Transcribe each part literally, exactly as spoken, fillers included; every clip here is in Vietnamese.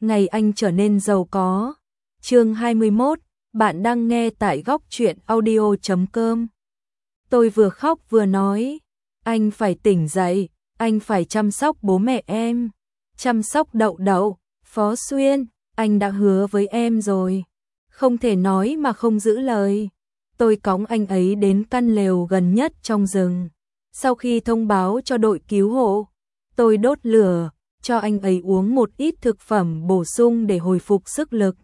ngày anh trở nên giàu có. Chương hai mươi mốt, bạn đang nghe tại góc truyện audio chấm com. Tôi vừa khóc vừa nói, anh phải tỉnh dậy, anh phải chăm sóc bố mẹ em, chăm sóc Đậu Đậu, Phó Xuyên, anh đã hứa với em rồi, không thể nói mà không giữ lời. Tôi cõng anh ấy đến căn lều gần nhất trong rừng. Sau khi thông báo cho đội cứu hộ, tôi đốt lửa, cho anh ấy uống một ít thực phẩm bổ sung để hồi phục sức lực.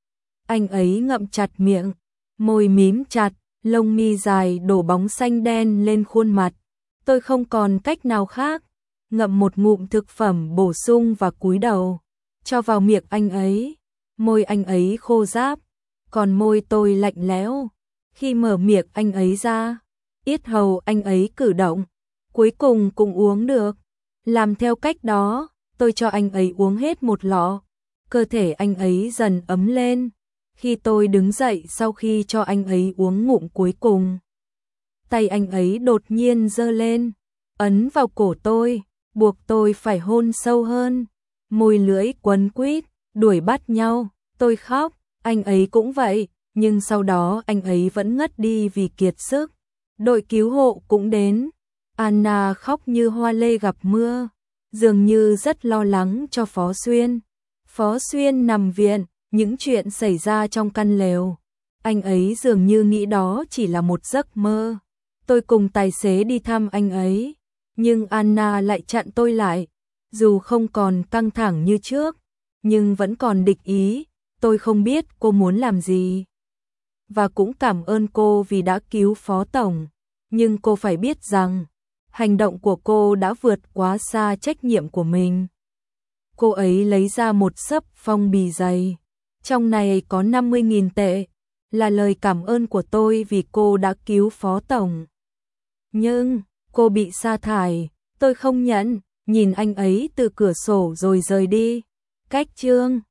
Anh ấy ngậm chặt miệng, môi mím chặt, lông mi dài đổ bóng xanh đen lên khuôn mặt. Tôi không còn cách nào khác, ngậm một ngụm thực phẩm bổ sung và cúi đầu, cho vào miệng anh ấy. Môi anh ấy khô ráp, còn môi tôi lạnh lẽo. Khi mở miệng anh ấy ra, yết hầu anh ấy cử động, cuối cùng cũng uống được. Làm theo cách đó, tôi cho anh ấy uống hết một lọ. Cơ thể anh ấy dần ấm lên. Khi tôi đứng dậy sau khi cho anh ấy uống ngụm cuối cùng, tay anh ấy đột nhiên giơ lên, ấn vào cổ tôi, buộc tôi phải hôn sâu hơn. Môi lưỡi quấn quýt, đuổi bắt nhau, tôi khóc, anh ấy cũng vậy, nhưng sau đó anh ấy vẫn ngất đi vì kiệt sức. Đội cứu hộ cũng đến, Anna khóc như hoa lê gặp mưa, dường như rất lo lắng cho Phó Xuyên. Phó Xuyên nằm viện, những chuyện xảy ra trong căn lều, anh ấy dường như nghĩ đó chỉ là một giấc mơ. Tôi cùng tài xế đi thăm anh ấy, nhưng Anna lại chặn tôi lại. Dù không còn căng thẳng như trước, nhưng vẫn còn địch ý. Tôi không biết cô muốn làm gì, và cũng cảm ơn cô vì đã cứu Phó Tổng. Nhưng cô phải biết rằng, hành động của cô đã vượt quá xa trách nhiệm của mình. Cô ấy lấy ra một xấp phong bì dày. Trong này có năm mươi nghìn tệ, là lời cảm ơn của tôi vì cô đã cứu Phó Tổng. Nhưng, cô bị sa thải, tôi không nhận, nhìn anh ấy từ cửa sổ rồi rời đi. Cách chương